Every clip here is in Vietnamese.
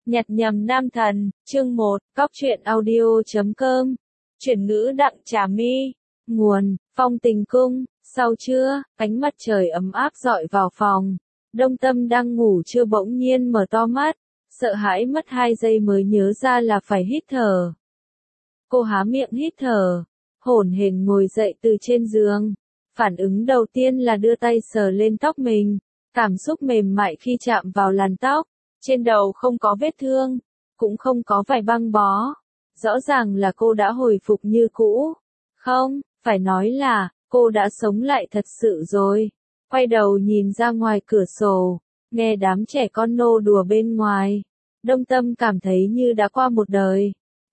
Nhặt nhầm nam thần, chương 1, Cóc truyện audio.com. Chuyển ngữ Đặng Trà My. Nguồn, Phong Tình Cung. Sau trưa, ánh mặt trời ấm áp rọi vào phòng. Đông Tâm đang ngủ trưa bỗng nhiên mở to mắt, sợ hãi mất 2 giây mới nhớ ra là phải hít thở. Cô há miệng hít thở, hổn hển ngồi dậy từ trên giường. Phản ứng đầu tiên là đưa tay sờ lên tóc mình, cảm xúc mềm mại khi chạm vào làn tóc. Trên đầu không có vết thương, cũng không có vải băng bó. Rõ ràng là cô đã hồi phục như cũ. Không, phải nói là, cô đã sống lại thật sự rồi. Quay đầu nhìn ra ngoài cửa sổ, nghe đám trẻ con nô đùa bên ngoài. Đông Tâm cảm thấy như đã qua một đời.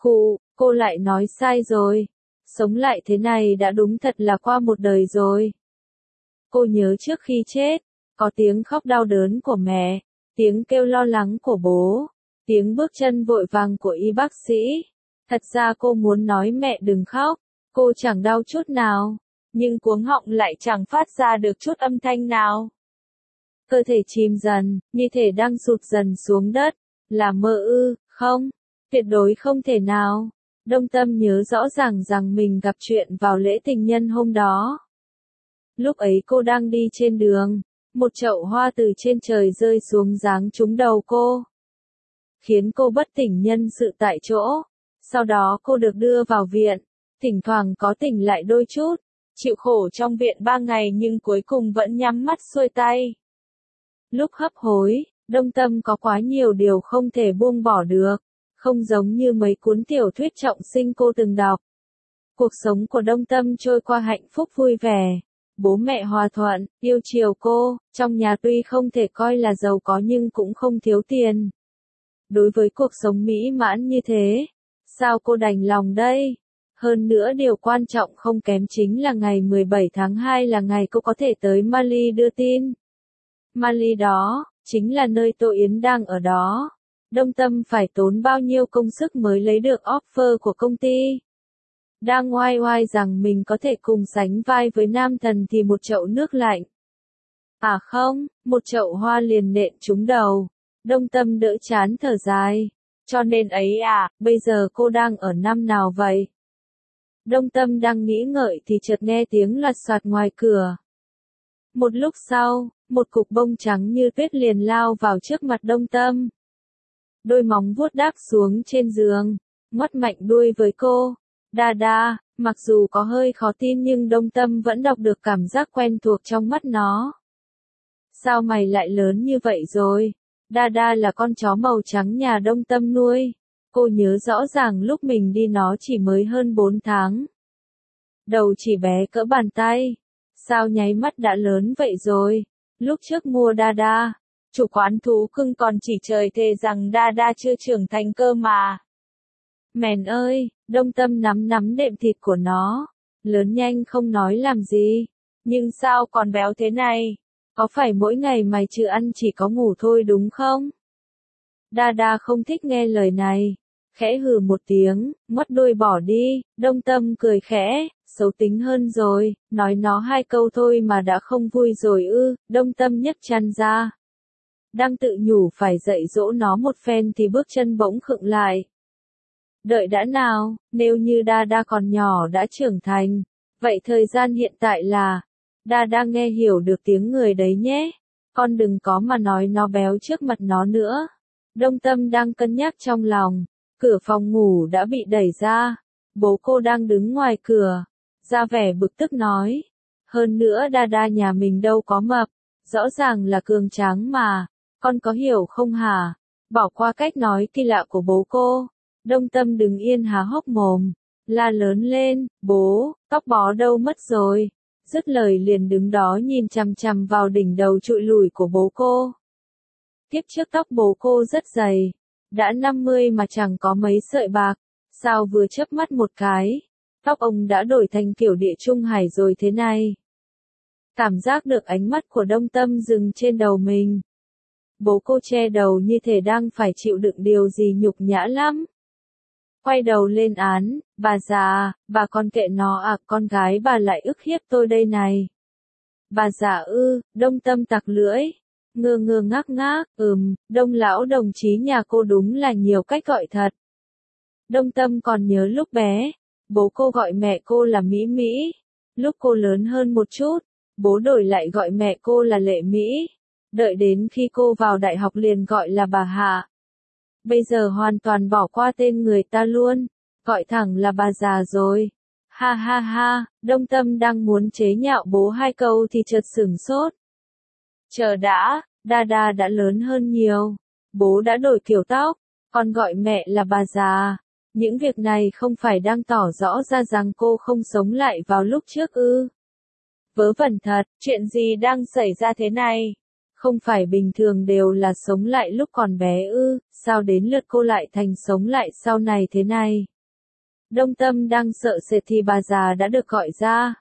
Cô lại nói sai rồi. Sống lại thế này đã đúng thật là qua một đời rồi. Cô nhớ trước khi chết, có tiếng khóc đau đớn của mẹ. Tiếng kêu lo lắng của bố, tiếng bước chân vội vàng của y bác sĩ. Thật ra cô muốn nói mẹ đừng khóc, cô chẳng đau chút nào, nhưng cuống họng lại chẳng phát ra được chút âm thanh nào. Cơ thể chìm dần, như thể đang sụt dần xuống đất. Là mơ ư? Không, tuyệt đối không thể nào. Đông Tâm nhớ rõ ràng rằng mình gặp chuyện vào lễ tình nhân hôm đó. Lúc ấy cô đang đi trên đường. Một chậu hoa từ trên trời rơi xuống giáng trúng đầu cô, khiến cô bất tỉnh nhân sự tại chỗ. Sau đó cô được đưa vào viện, thỉnh thoảng có tỉnh lại đôi chút, chịu khổ trong viện 3 ngày nhưng cuối cùng vẫn nhắm mắt xuôi tay. Lúc hấp hối, Đông Tâm có quá nhiều điều không thể buông bỏ được, không giống như mấy cuốn tiểu thuyết trọng sinh cô từng đọc. Cuộc sống của Đông Tâm trôi qua hạnh phúc vui vẻ. Bố mẹ hòa thuận, yêu chiều cô, trong nhà tuy không thể coi là giàu có nhưng cũng không thiếu tiền. Đối với cuộc sống mỹ mãn như thế, sao cô đành lòng đây? Hơn nữa điều quan trọng không kém chính là ngày 17 tháng 2 là ngày cô có thể tới Mali đưa tin. Mali đó, chính là nơi Tô Yến đang ở đó. Đông Tâm phải tốn bao nhiêu công sức mới lấy được offer của công ty. Đang oai oai rằng mình có thể cùng sánh vai với nam thần thì một chậu nước lạnh. À không, một chậu hoa liền nện trúng đầu. Đông Tâm đỡ chán thở dài. Cho nên ấy à, bây giờ cô đang ở năm nào vậy? Đông Tâm đang nghĩ ngợi thì chợt nghe tiếng loạt soạt ngoài cửa. Một lúc sau, một cục bông trắng như tuyết liền lao vào trước mặt Đông Tâm. Đôi móng vuốt đáp xuống trên giường, ngoắt mạnh đuôi với cô. Đa, mặc dù có hơi khó tin nhưng Đông Tâm vẫn đọc được cảm giác quen thuộc trong mắt nó. Sao mày lại lớn như vậy rồi? Đa là con chó màu trắng nhà Đông Tâm nuôi. Cô nhớ rõ ràng lúc mình đi nó chỉ mới hơn 4 tháng. Đầu chỉ bé cỡ bàn tay. Sao nháy mắt đã lớn vậy rồi? Lúc trước mua Đa, chủ quán thú cưng còn chỉ trời thề rằng Đa chưa trưởng thành cơ mà. Mèn ơi, Đông Tâm nắm đệm thịt của nó. Lớn nhanh không nói làm gì. Nhưng sao còn béo thế này? Có phải mỗi ngày mày trừ ăn chỉ có ngủ thôi đúng không? Đa không thích nghe lời này. Khẽ hừ một tiếng, ngoắt đuôi bỏ đi. Đông Tâm cười khẽ, xấu tính hơn rồi. Nói nó 2 câu thôi mà đã không vui rồi ư. Đông Tâm nhấc chăn ra. Đang tự nhủ phải dạy dỗ nó một phen thì bước chân bỗng khựng lại. Đợi đã nào, nếu như Đa còn nhỏ đã trưởng thành, vậy thời gian hiện tại là, Đa nghe hiểu được tiếng người đấy nhé, con đừng có mà nói nó béo trước mặt nó nữa. Đông Tâm đang cân nhắc trong lòng, cửa phòng ngủ đã bị đẩy ra, bố cô đang đứng ngoài cửa, ra vẻ bực tức nói, hơn nữa Đa nhà mình đâu có mập, rõ ràng là cường tráng mà, con có hiểu không hả? Bỏ qua cách nói kỳ lạ của bố cô. Đông Tâm đứng yên há hốc mồm, la lớn lên, bố, tóc bó đâu mất rồi. Dứt lời liền đứng đó nhìn chằm chằm vào đỉnh đầu trụi lủi của bố cô. Kiếp trước tóc bố cô rất dày, đã 50 mà chẳng có mấy sợi bạc, sao vừa chớp mắt một cái, tóc ông đã đổi thành kiểu địa trung hải rồi thế này. Cảm giác được ánh mắt của Đông Tâm dừng trên đầu mình. Bố cô che đầu như thể đang phải chịu đựng điều gì nhục nhã lắm. Quay đầu lên án, bà già, bà con kệ nó à, con gái bà lại ức hiếp tôi đây này. Bà già ư, Đông Tâm tặc lưỡi, ngơ ngơ ngác ngác, Đông lão đồng chí nhà cô đúng là nhiều cách gọi thật. Đông Tâm còn nhớ lúc bé, bố cô gọi mẹ cô là Mỹ Mỹ. Lúc cô lớn hơn một chút, bố đổi lại gọi mẹ cô là Lệ Mỹ. Đợi đến khi cô vào đại học liền gọi là bà Hạ. Bây giờ hoàn toàn bỏ qua tên người ta luôn, gọi thẳng là bà già rồi. Ha ha ha, Đông Tâm đang muốn chế nhạo bố hai câu thì chợt sửng sốt. Chờ đã, Đa đã lớn hơn nhiều. Bố đã đổi kiểu tóc, còn gọi mẹ là bà già. Những việc này không phải đang tỏ rõ ra rằng cô không sống lại vào lúc trước ư? Vớ vẩn thật, chuyện gì đang xảy ra thế này? Không phải bình thường đều là sống lại lúc còn bé ư, sao đến lượt cô lại thành sống lại sau này thế này? Đông Tâm đang sợ sệt thì bà già đã được gọi ra.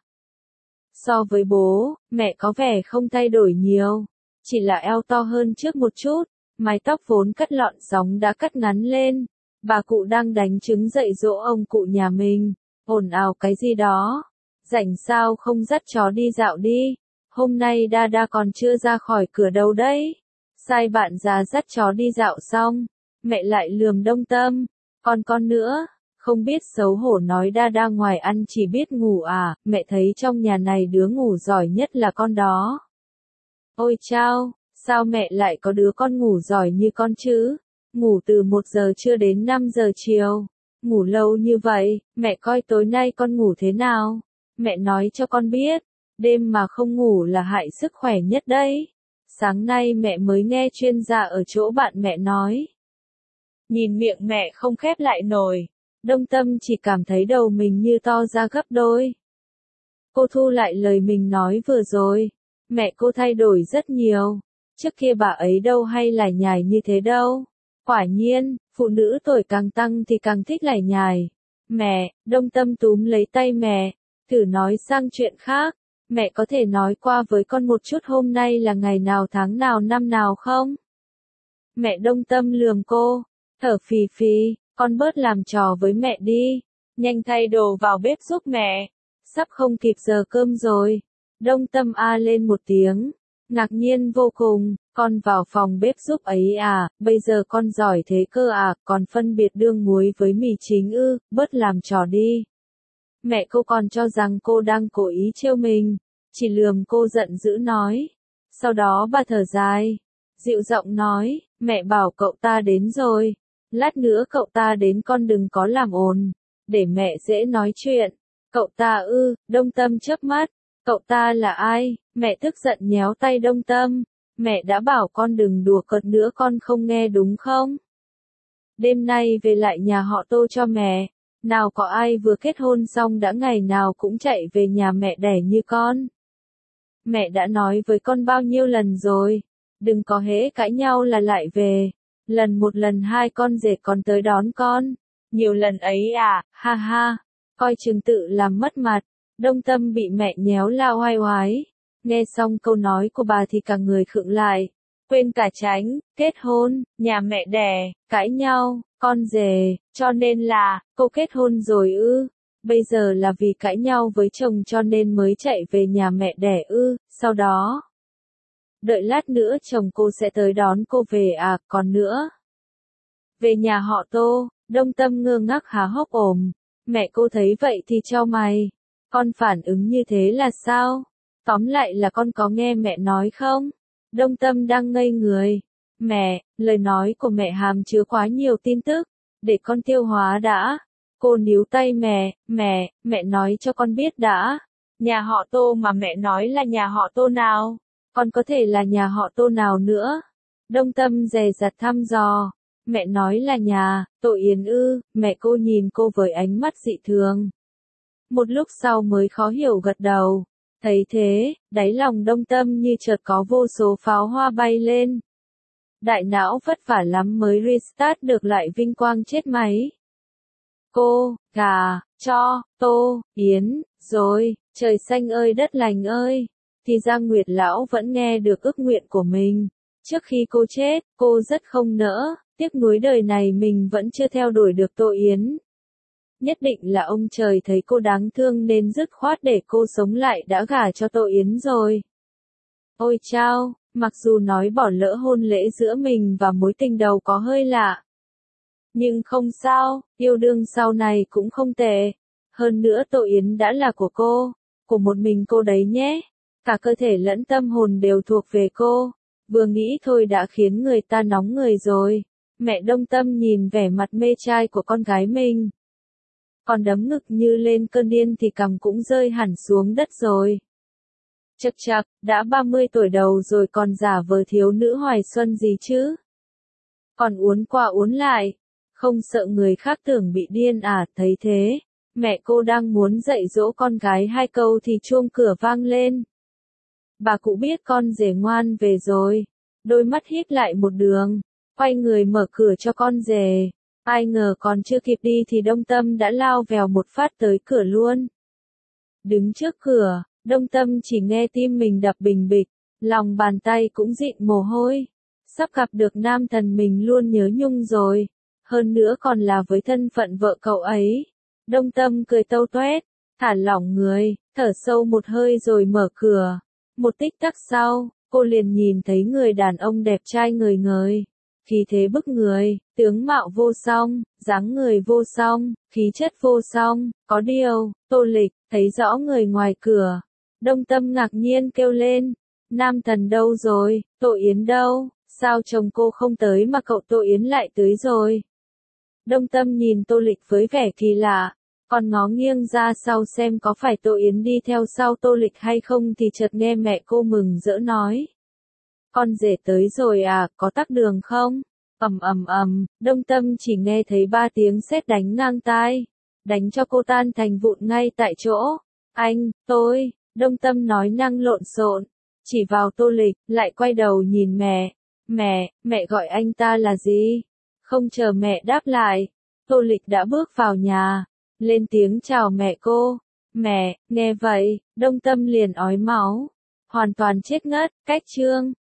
So với bố, mẹ có vẻ không thay đổi nhiều, chỉ là eo to hơn trước một chút, mái tóc vốn cắt lọn gióng đã cắt ngắn lên. Bà cụ đang đánh trứng dạy dỗ ông cụ nhà mình, ồn ào cái gì đó. Rảnh sao không dắt chó đi dạo đi, hôm nay Đa còn chưa ra khỏi cửa đâu đấy. Sai bạn già dắt chó đi dạo xong, mẹ lại lườm Đông Tâm, còn con nữa, không biết xấu hổ nói Đa ngoài ăn chỉ biết ngủ à, mẹ thấy trong nhà này đứa ngủ giỏi nhất là con đó. Ôi chao, sao mẹ lại có đứa con ngủ giỏi như con chứ? Ngủ từ 1 giờ trưa đến 5 giờ chiều. Ngủ lâu như vậy, mẹ coi tối nay con ngủ thế nào? Mẹ nói cho con biết, đêm mà không ngủ là hại sức khỏe nhất đấy. Sáng nay mẹ mới nghe chuyên gia ở chỗ bạn mẹ nói. Nhìn miệng mẹ không khép lại nổi, Đông Tâm chỉ cảm thấy đầu mình như to ra gấp đôi. Cô thu lại lời mình nói vừa rồi, mẹ cô thay đổi rất nhiều. Trước kia bà ấy đâu hay lải nhải như thế đâu. Quả nhiên, phụ nữ tuổi càng tăng thì càng thích lải nhải. Mẹ, Đông Tâm túm lấy tay mẹ, thử nói sang chuyện khác. Mẹ có thể nói qua với con một chút hôm nay là ngày nào tháng nào năm nào không? Mẹ Đông Tâm lườm cô, thở phì phì, con bớt làm trò với mẹ đi. Nhanh thay đồ vào bếp giúp mẹ. Sắp không kịp giờ cơm rồi. Đông Tâm a lên một tiếng. Ngạc nhiên vô cùng, con vào phòng bếp giúp ấy à, bây giờ con giỏi thế cơ à, còn phân biệt đương muối với mì chính ư, bớt làm trò đi. Mẹ cô còn cho rằng cô đang cố ý trêu mình, chỉ lườm cô giận dữ nói. Sau đó bà thở dài, dịu giọng nói, mẹ bảo cậu ta đến rồi, lát nữa cậu ta đến con đừng có làm ồn, để mẹ dễ nói chuyện. Cậu ta ư, Đông Tâm chớp mắt. Cậu ta là ai? Mẹ tức giận nhéo tay Đông Tâm. Mẹ đã bảo con đừng đùa cợt nữa con không nghe đúng không? Đêm nay về lại nhà họ Tô cho mẹ. Nào có ai vừa kết hôn xong đã ngày nào cũng chạy về nhà mẹ đẻ như con. Mẹ đã nói với con bao nhiêu lần rồi. Đừng có hễ cãi nhau là lại về. Lần một lần hai con rể còn tới đón con. Nhiều lần ấy à, ha ha. Coi chừng tự làm mất mặt. Đông Tâm bị mẹ nhéo la oai oái. Nghe xong câu nói của bà thì cả người khựng lại. Quên cả tránh, kết hôn, nhà mẹ đẻ, cãi nhau, con rể, cho nên là, cô kết hôn rồi ư. Bây giờ là vì cãi nhau với chồng cho nên mới chạy về nhà mẹ đẻ ư, sau đó. Đợi lát nữa chồng cô sẽ tới đón cô về à, còn nữa. Về nhà họ Tô, Đông Tâm ngơ ngác há hốc ồm. Mẹ cô thấy vậy thì chau mày. Con phản ứng như thế là sao? Tóm lại là con có nghe mẹ nói không? Đông Tâm đang ngây người. Mẹ, lời nói của mẹ hàm chứa quá nhiều tin tức. Để con tiêu hóa đã. Cô níu tay mẹ nói cho con biết đã. Nhà họ Tô mà mẹ nói là nhà họ Tô nào? Con có thể là nhà họ Tô nào nữa? Đông Tâm dè dặt thăm dò. Mẹ nói là nhà, Tô Yến ư, mẹ cô nhìn cô với ánh mắt dị thường. Một lúc sau mới khó hiểu gật đầu. Thấy thế, đáy lòng Đông Tâm như chợt có vô số pháo hoa bay lên. Đại não vất vả lắm mới restart được lại vinh quang chết máy. Cô, gà, cho, Tô, Yến, rồi, trời xanh ơi đất lành ơi. Thì ra Nguyệt Lão vẫn nghe được ước nguyện của mình. Trước khi cô chết, cô rất không nỡ, tiếc nuối đời này mình vẫn chưa theo đuổi được Tô Yến. Nhất định là ông trời thấy cô đáng thương nên dứt khoát để cô sống lại đã gả cho Tô Yến rồi. Ôi chao, Mặc dù nói bỏ lỡ hôn lễ giữa mình và mối tình đầu có hơi lạ. Nhưng không sao, yêu đương sau này cũng không tệ. Hơn nữa Tô Yến đã là của một mình cô đấy nhé. Cả cơ thể lẫn tâm hồn đều thuộc về cô. Vừa nghĩ thôi đã khiến người ta nóng người rồi. Mẹ Đông Tâm nhìn vẻ mặt mê trai của con gái mình. Còn đấm ngực như lên cơn điên thì cằm cũng rơi hẳn xuống đất rồi. Chậc chậc, đã 30 tuổi đầu rồi còn giả vờ thiếu nữ hoài xuân gì chứ? Còn uốn qua uốn lại, không sợ người khác tưởng bị điên à? Thấy thế, mẹ cô đang muốn dạy dỗ con gái 2 câu thì chuông cửa vang lên. Bà cụ biết con rể ngoan về rồi, đôi mắt híp lại một đường, quay người mở cửa cho con rể. Ai ngờ còn chưa kịp đi thì Đông Tâm đã lao vèo một phát tới cửa luôn. Đứng trước cửa, Đông Tâm chỉ nghe tim mình đập bình bịch, lòng bàn tay cũng dịn mồ hôi. Sắp gặp được nam thần mình luôn nhớ nhung rồi, hơn nữa còn là với thân phận vợ cậu ấy. Đông Tâm cười tâu toét, thả lỏng người, thở sâu một hơi rồi mở cửa. Một tích tắc sau, cô liền nhìn thấy người đàn ông đẹp trai ngời ngời. Khí thế bức người, tướng mạo vô song, dáng người vô song, khí chất vô song, có điều, Tô Lịch, thấy rõ người ngoài cửa. Đông Tâm ngạc nhiên kêu lên, nam thần đâu rồi, Tô Yến đâu, sao chồng cô không tới mà cậu Tô Yến lại tới rồi. Đông Tâm nhìn Tô Lịch với vẻ kỳ lạ, còn ngó nghiêng ra sau xem có phải Tô Yến đi theo sau Tô Lịch hay không thì chợt nghe mẹ cô mừng rỡ nói. Con rể tới rồi à, có tắc đường không? Đông Tâm chỉ nghe thấy 3 tiếng sét đánh ngang tai, đánh cho cô tan thành vụn ngay tại chỗ. Đông Tâm nói năng lộn xộn, chỉ vào Tô Lịch, lại quay đầu nhìn mẹ. Mẹ gọi anh ta là gì? Không chờ mẹ đáp lại, Tô Lịch đã bước vào nhà, lên tiếng chào mẹ cô. Mẹ, nghe vậy, Đông Tâm liền ói máu, hoàn toàn chết ngất, cách chương.